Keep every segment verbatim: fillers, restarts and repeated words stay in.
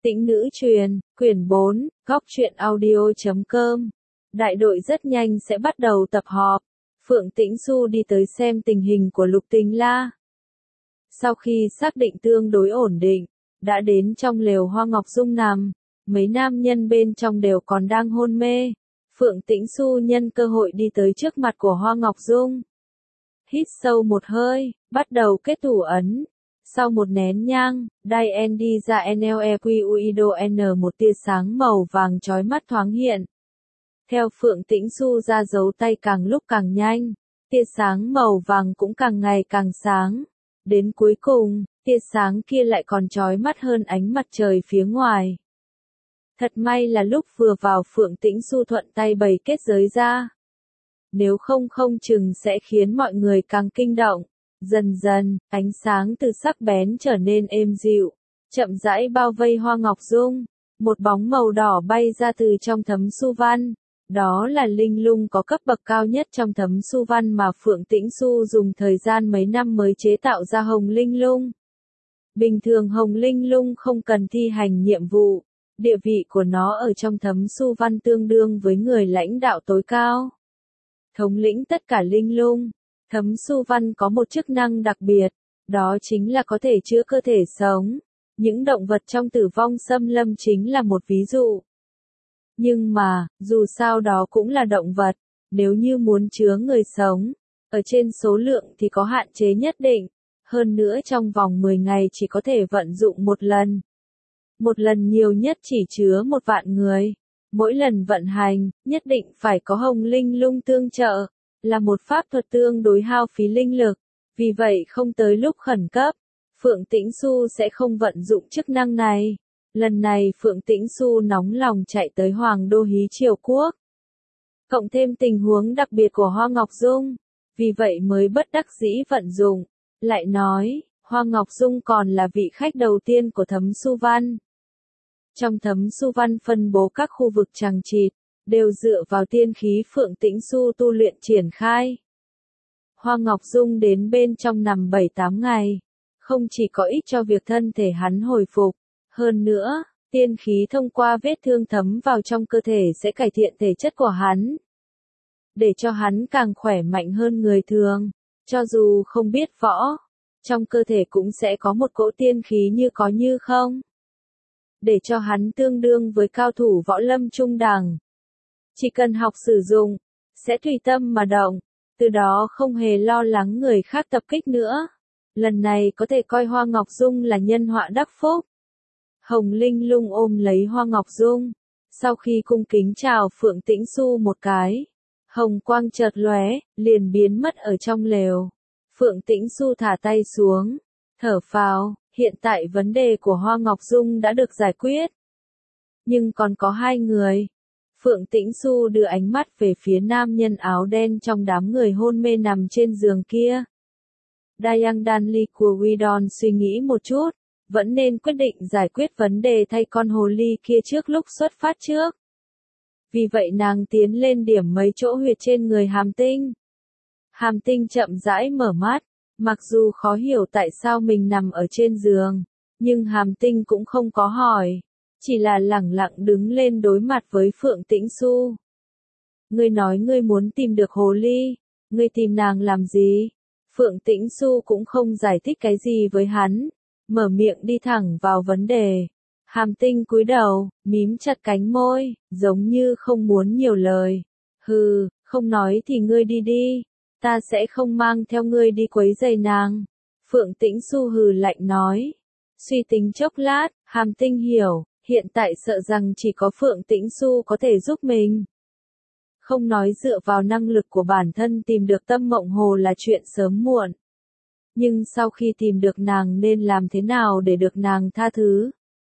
Tĩnh nữ truyền, quyển bốn, góc truyện audio chấm com. Đại đội rất nhanh sẽ bắt đầu tập họp. Phượng Tĩnh Xu đi tới xem tình hình của Lục Tình La. Sau khi xác định tương đối ổn định, đã đến trong lều Hoa Ngọc Dung nằm. Mấy nam nhân bên trong đều còn đang hôn mê. Phượng Tĩnh Xu nhân cơ hội đi tới trước mặt của Hoa Ngọc Dung. Hít sâu một hơi, bắt đầu kết thủ ấn. Sau một nén nhang, Đai N đi ra N L E Q U I D O N một tia sáng màu vàng chói mắt thoáng hiện. Theo Phượng Tĩnh Xu ra dấu tay càng lúc càng nhanh, tia sáng màu vàng cũng càng ngày càng sáng. Đến cuối cùng, tia sáng kia lại còn chói mắt hơn ánh mặt trời phía ngoài. Thật may là lúc vừa vào Phượng Tĩnh Xu thuận tay bày kết giới ra. Nếu không không chừng sẽ khiến mọi người càng kinh động. Dần dần, ánh sáng từ sắc bén trở nên êm dịu, chậm rãi bao vây Hoa Ngọc Dung. Một bóng màu đỏ bay ra từ trong thấm su văn. Đó là linh lung có cấp bậc cao nhất trong thấm su văn mà Phượng Tĩnh Xu dùng thời gian mấy năm mới chế tạo ra hồng linh lung. Bình thường hồng linh lung không cần thi hành nhiệm vụ, địa vị của nó ở trong thấm su văn tương đương với người lãnh đạo tối cao. Thống lĩnh tất cả linh lung. Thấm su văn có một chức năng đặc biệt, đó chính là có thể chữa cơ thể sống. Những động vật trong tử vong xâm lâm chính là một ví dụ. Nhưng mà, dù sao đó cũng là động vật, nếu như muốn chứa người sống, ở trên số lượng thì có hạn chế nhất định, hơn nữa trong vòng mười ngày chỉ có thể vận dụng một lần. Một lần nhiều nhất chỉ chứa một vạn người. Mỗi lần vận hành, nhất định phải có hồng linh lung tương trợ. Là một pháp thuật tương đối hao phí linh lực, vì vậy không tới lúc khẩn cấp, Phượng Tĩnh Xu sẽ không vận dụng chức năng này. Lần này Phượng Tĩnh Xu nóng lòng chạy tới Hoàng đô Hí Triều Quốc. Cộng thêm tình huống đặc biệt của Hoa Ngọc Dung, vì vậy mới bất đắc dĩ vận dụng. Lại nói, Hoa Ngọc Dung còn là vị khách đầu tiên của thấm su văn. Trong thấm su văn phân bố các khu vực chằng chịt, đều dựa vào tiên khí Phượng Tĩnh Xu tu luyện triển khai. Hoa Ngọc Dung đến bên trong nằm bảy tám ngày, không chỉ có ích cho việc thân thể hắn hồi phục, hơn nữa, tiên khí thông qua vết thương thấm vào trong cơ thể sẽ cải thiện thể chất của hắn, để cho hắn càng khỏe mạnh hơn người thường, cho dù không biết võ, trong cơ thể cũng sẽ có một cỗ tiên khí như có như không, để cho hắn tương đương với cao thủ võ lâm trung đẳng. Chỉ cần học sử dụng, sẽ tùy tâm mà động, từ đó không hề lo lắng người khác tập kích nữa. Lần này có thể coi Hoa Ngọc Dung là nhân họa đắc phúc. Hồng linh lung ôm lấy Hoa Ngọc Dung, sau khi cung kính chào Phượng Tĩnh Xu một cái, hồng quang chợt lóe, liền biến mất ở trong lều. Phượng Tĩnh Xu thả tay xuống, thở phào, hiện tại vấn đề của Hoa Ngọc Dung đã được giải quyết. Nhưng còn có hai người. Phượng Tĩnh Xu đưa ánh mắt về phía nam nhân áo đen trong đám người hôn mê nằm trên giường kia. Dayang Danli của Widon suy nghĩ một chút, vẫn nên quyết định giải quyết vấn đề thay con hồ ly kia trước lúc xuất phát trước. Vì vậy nàng tiến lên điểm mấy chỗ huyệt trên người Hàm Tinh. Hàm Tinh chậm rãi mở mắt, mặc dù khó hiểu tại sao mình nằm ở trên giường, nhưng Hàm Tinh cũng không có hỏi. Chỉ là lẳng lặng đứng lên đối mặt với Phượng Tĩnh Xu. Ngươi nói ngươi muốn tìm được hồ ly, ngươi tìm nàng làm gì? Phượng Tĩnh Xu cũng không giải thích cái gì với hắn, mở miệng đi thẳng vào vấn đề. Hàm Tinh cúi đầu, mím chặt cánh môi, giống như không muốn nhiều lời. Hừ, không nói thì ngươi đi đi, ta sẽ không mang theo ngươi đi quấy rầy nàng. Phượng Tĩnh Xu hừ lạnh nói. Suy tính chốc lát, Hàm Tinh hiểu. Hiện tại sợ rằng chỉ có Phượng Tĩnh Xu có thể giúp mình. Không nói dựa vào năng lực của bản thân tìm được Tâm Mộng Hồ là chuyện sớm muộn. Nhưng sau khi tìm được nàng nên làm thế nào để được nàng tha thứ?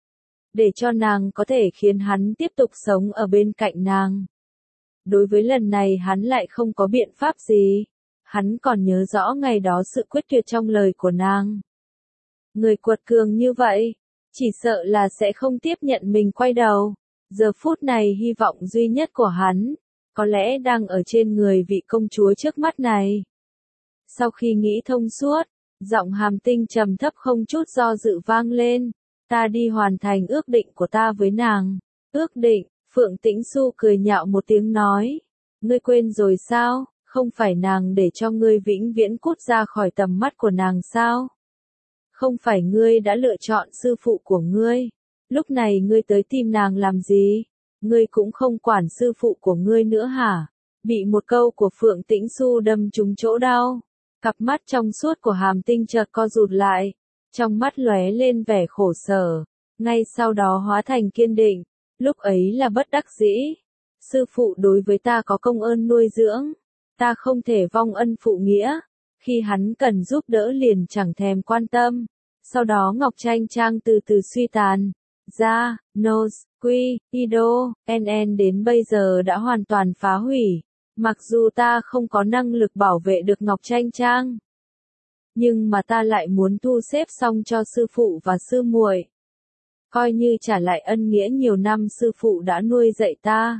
Để cho nàng có thể khiến hắn tiếp tục sống ở bên cạnh nàng. Đối với lần này hắn lại không có biện pháp gì. Hắn còn nhớ rõ ngày đó sự quyết tuyệt trong lời của nàng. Người quật cường như vậy, chỉ sợ là sẽ không tiếp nhận mình quay đầu. Giờ phút này hy vọng duy nhất của hắn, có lẽ đang ở trên người vị công chúa trước mắt này. Sau khi nghĩ thông suốt, giọng Hàm Tinh trầm thấp không chút do dự vang lên. Ta đi hoàn thành ước định của ta với nàng. Ước định, Phượng Tĩnh Xu cười nhạo một tiếng nói. Ngươi quên rồi sao, không phải nàng để cho ngươi vĩnh viễn cút ra khỏi tầm mắt của nàng sao? Không phải ngươi đã lựa chọn sư phụ của ngươi. Lúc này ngươi tới tìm nàng làm gì? Ngươi cũng không quản sư phụ của ngươi nữa hả? Bị một câu của Phượng Tĩnh Xu đâm trúng chỗ đau. Cặp mắt trong suốt của Hàm Tinh chợt co rụt lại. Trong mắt lóe lên vẻ khổ sở. Ngay sau đó hóa thành kiên định. Lúc ấy là bất đắc dĩ. Sư phụ đối với ta có công ơn nuôi dưỡng. Ta không thể vong ân phụ nghĩa. Khi hắn cần giúp đỡ liền chẳng thèm quan tâm. Sau đó Ngọc Tranh Trang từ từ suy tàn. Ra, Nose, Quy, Ido, en en đến bây giờ đã hoàn toàn phá hủy. Mặc dù ta không có năng lực bảo vệ được Ngọc Tranh Trang. Nhưng mà ta lại muốn thu xếp xong cho sư phụ và sư muội. Coi như trả lại ân nghĩa nhiều năm sư phụ đã nuôi dạy ta.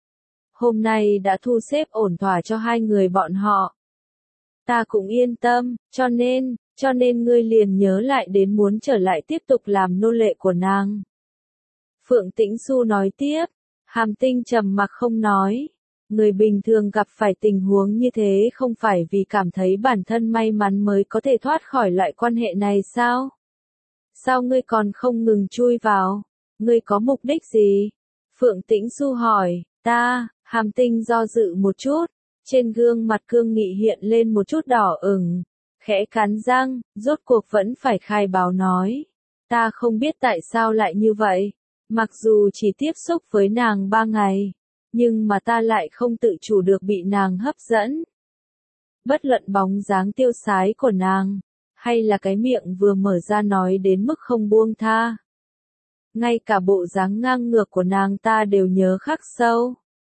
Hôm nay đã thu xếp ổn thỏa cho hai người bọn họ. Ta cũng yên tâm, cho nên, cho nên ngươi liền nhớ lại đến muốn trở lại tiếp tục làm nô lệ của nàng. Phượng Tĩnh Xu nói tiếp, Hàm Tinh trầm mặc không nói. Người bình thường gặp phải tình huống như thế không phải vì cảm thấy bản thân may mắn mới có thể thoát khỏi loại quan hệ này sao? Sao ngươi còn không ngừng chui vào? Ngươi có mục đích gì? Phượng Tĩnh Xu hỏi, ta, Hàm Tinh do dự một chút, trên gương mặt cương nghị hiện lên một chút đỏ ửng, khẽ cắn răng, rốt cuộc vẫn phải khai báo nói. Ta không biết tại sao lại như vậy, mặc dù chỉ tiếp xúc với nàng ba ngày, nhưng mà ta lại không tự chủ được bị nàng hấp dẫn. Bất luận bóng dáng tiêu sái của nàng, hay là cái miệng vừa mở ra nói đến mức không buông tha. Ngay cả bộ dáng ngang ngược của nàng ta đều nhớ khắc sâu.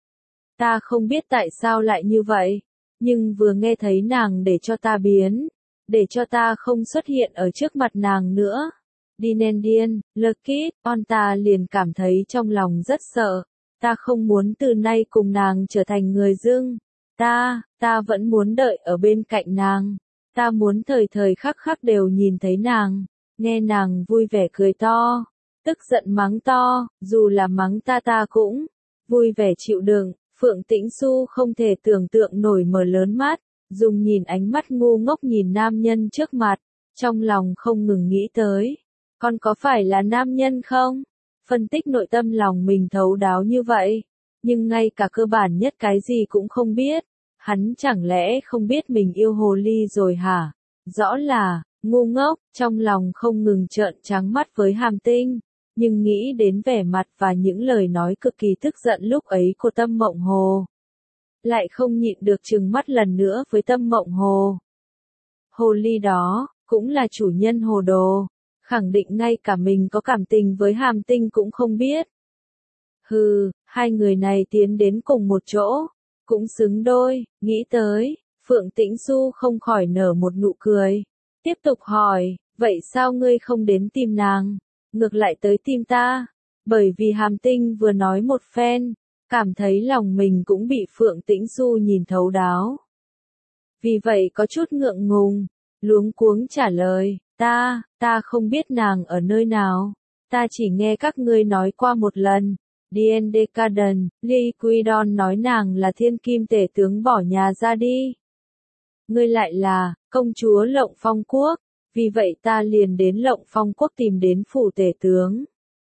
Ta không biết tại sao lại như vậy, nhưng vừa nghe thấy nàng để cho ta biến, để cho ta không xuất hiện ở trước mặt nàng nữa. Dinendian, Lekit, on ta liền cảm thấy trong lòng rất sợ. Ta không muốn từ nay cùng nàng trở thành người dưng. Ta, ta vẫn muốn đợi ở bên cạnh nàng. Ta muốn thời thời khắc khắc đều nhìn thấy nàng, nghe nàng vui vẻ cười to, tức giận mắng to, dù là mắng ta ta cũng vui vẻ chịu đựng. Phượng Tĩnh Xu không thể tưởng tượng nổi mở lớn mắt, dùng nhìn ánh mắt ngu ngốc nhìn nam nhân trước mặt, trong lòng không ngừng nghĩ tới. Con có phải là nam nhân không? Phân tích nội tâm lòng mình thấu đáo như vậy, nhưng ngay cả cơ bản nhất cái gì cũng không biết. Hắn chẳng lẽ không biết mình yêu hồ ly rồi hả? Rõ là, ngu ngốc, trong lòng không ngừng trợn trắng mắt với Hàm Tinh. Nhưng nghĩ đến vẻ mặt và những lời nói cực kỳ tức giận lúc ấy của Tâm Mộng Hồ. Lại không nhịn được trừng mắt lần nữa với Tâm Mộng Hồ. Hồ ly đó, cũng là chủ nhân hồ đồ. Khẳng định ngay cả mình có cảm tình với Hàm Tinh cũng không biết. Hừ, hai người này tiến đến cùng một chỗ. Cũng xứng đôi, nghĩ tới, Phượng Tĩnh Xu không khỏi nở một nụ cười. Tiếp tục hỏi, vậy sao ngươi không đến tìm nàng, ngược lại tới tìm ta? Bởi vì Hàm Tinh vừa nói một phen, cảm thấy lòng mình cũng bị Phượng Tĩnh Xu nhìn thấu đáo. Vì vậy có chút ngượng ngùng, luống cuống trả lời, ta, ta không biết nàng ở nơi nào, ta chỉ nghe các ngươi nói qua một lần. Dien Decaden, Liquidon nói nàng là thiên kim tể tướng bỏ nhà ra đi. Ngươi lại là, công chúa Lộng Phong Quốc, vì vậy ta liền đến Lộng Phong Quốc tìm đến phủ tể tướng.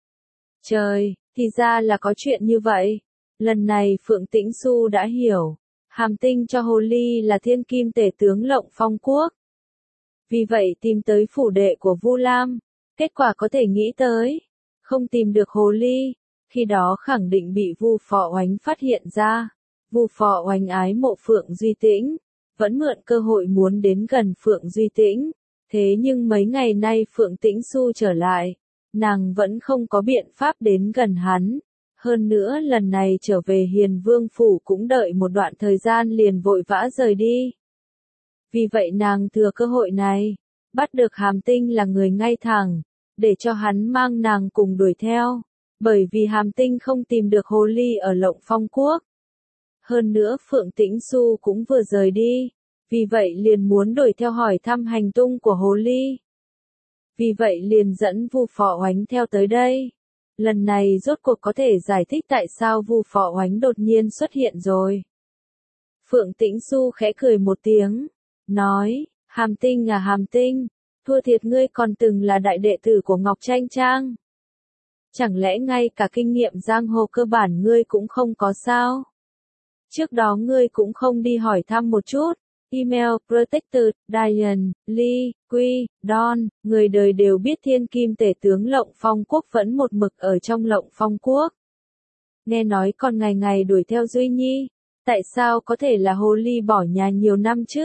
Trời, thì ra là có chuyện như vậy. Lần này Phượng Tĩnh Xu đã hiểu, Hàm Tinh cho hồ ly là thiên kim tể tướng Lộng Phong Quốc. Vì vậy tìm tới phủ đệ của Vu Lam, kết quả có thể nghĩ tới, không tìm được hồ ly. Khi đó khẳng định bị Vu Phò Oánh phát hiện ra. Vu Phò Oánh ái mộ Phượng Duy Tĩnh, vẫn mượn cơ hội muốn đến gần Phượng Duy Tĩnh. Thế nhưng mấy ngày nay Phượng Tĩnh Xu trở lại, nàng vẫn không có biện pháp đến gần hắn. Hơn nữa lần này trở về Hiền Vương Phủ cũng đợi một đoạn thời gian liền vội vã rời đi. Vì vậy nàng thừa cơ hội này, bắt được Hàm Tinh là người ngay thẳng, để cho hắn mang nàng cùng đuổi theo. Bởi vì Hàm Tinh không tìm được hồ ly ở Lộng Phong Quốc. Hơn nữa Phượng Tĩnh Xu cũng vừa rời đi, vì vậy liền muốn đuổi theo hỏi thăm hành tung của hồ ly. vì vậy liền dẫn Vu Phò Oánh theo tới đây. Lần này rốt cuộc có thể giải thích tại sao Vu Phò Oánh đột nhiên xuất hiện rồi. Phượng Tĩnh Xu khẽ cười một tiếng, nói, Hàm Tinh à Hàm Tinh, thua thiệt ngươi còn từng là đại đệ tử của Ngọc Tranh Trang. Chẳng lẽ ngay cả kinh nghiệm giang hồ cơ bản ngươi cũng không có sao? Trước đó ngươi cũng không đi hỏi thăm một chút. Email, Protected, Diane, Lee, Quy, Don, người đời đều biết thiên kim tể tướng Lộng Phong Quốc vẫn một mực ở trong Lộng Phong Quốc. Nghe nói còn ngày ngày đuổi theo Duy Nhi, tại sao có thể là hồ ly bỏ nhà nhiều năm chứ?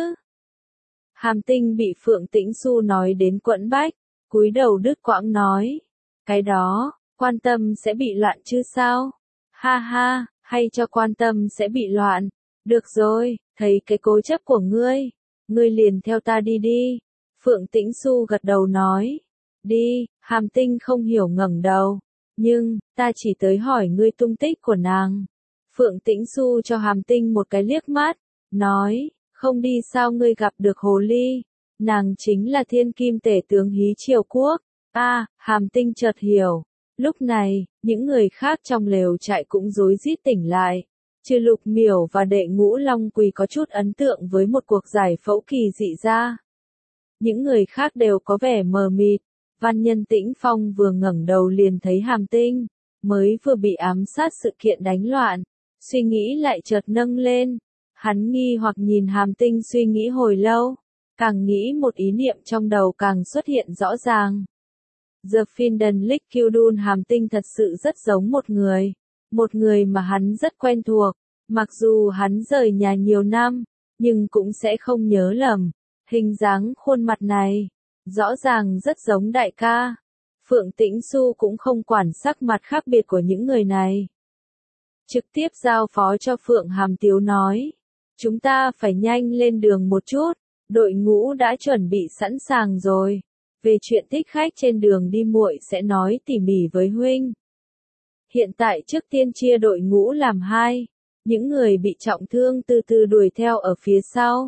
Hàm Tinh bị Phượng Tĩnh Xu nói đến quẫn bách, cúi đầu đứt quãng nói, cái đó, quan tâm sẽ bị loạn chứ sao? Ha ha, hay cho quan tâm sẽ bị loạn. Được rồi, thấy cái cố chấp của ngươi, ngươi liền theo ta đi đi. Phượng Tĩnh Xu gật đầu nói, đi. Hàm Tinh không hiểu ngẩng đầu, nhưng, ta chỉ tới hỏi ngươi tung tích của nàng. Phượng Tĩnh Xu cho Hàm Tinh một cái liếc mắt, nói, không đi sao ngươi gặp được hồ ly, nàng chính là thiên kim tể tướng Hí Triều Quốc. A, à, Hàm Tinh chợt hiểu. Lúc này, những người khác trong lều trại cũng rối rít tỉnh lại. Trừ Lục Miểu và đệ ngũ Long Quỳ có chút ấn tượng với một cuộc giải phẫu kỳ dị ra. Những người khác đều có vẻ mờ mịt. Văn Nhân Tĩnh Phong vừa ngẩng đầu liền thấy Hàm Tinh, mới vừa bị ám sát sự kiện đánh loạn. Suy nghĩ lại chợt nâng lên. Hắn nghi hoặc nhìn Hàm Tinh suy nghĩ hồi lâu. Càng nghĩ một ý niệm trong đầu càng xuất hiện rõ ràng. The Finden Lickudun Hàm Tinh thật sự rất giống một người. Một người mà hắn rất quen thuộc. Mặc dù hắn rời nhà nhiều năm, nhưng cũng sẽ không nhớ lầm. Hình dáng khuôn mặt này, rõ ràng rất giống đại ca. Phượng Tĩnh Xu cũng không quản sắc mặt khác biệt của những người này. Trực tiếp giao phó cho Phượng Hàm Tiếu nói. Chúng ta phải nhanh lên đường một chút. Đội ngũ đã chuẩn bị sẵn sàng rồi. Về chuyện thích khách trên đường đi muội sẽ nói tỉ mỉ với huynh. Hiện tại trước tiên chia đội ngũ làm hai. Những người bị trọng thương từ từ đuổi theo ở phía sau.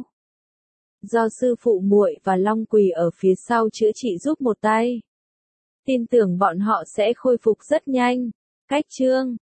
Do sư phụ muội và Long Quỳ ở phía sau chữa trị giúp một tay. Tin tưởng bọn họ sẽ khôi phục rất nhanh. Cách chương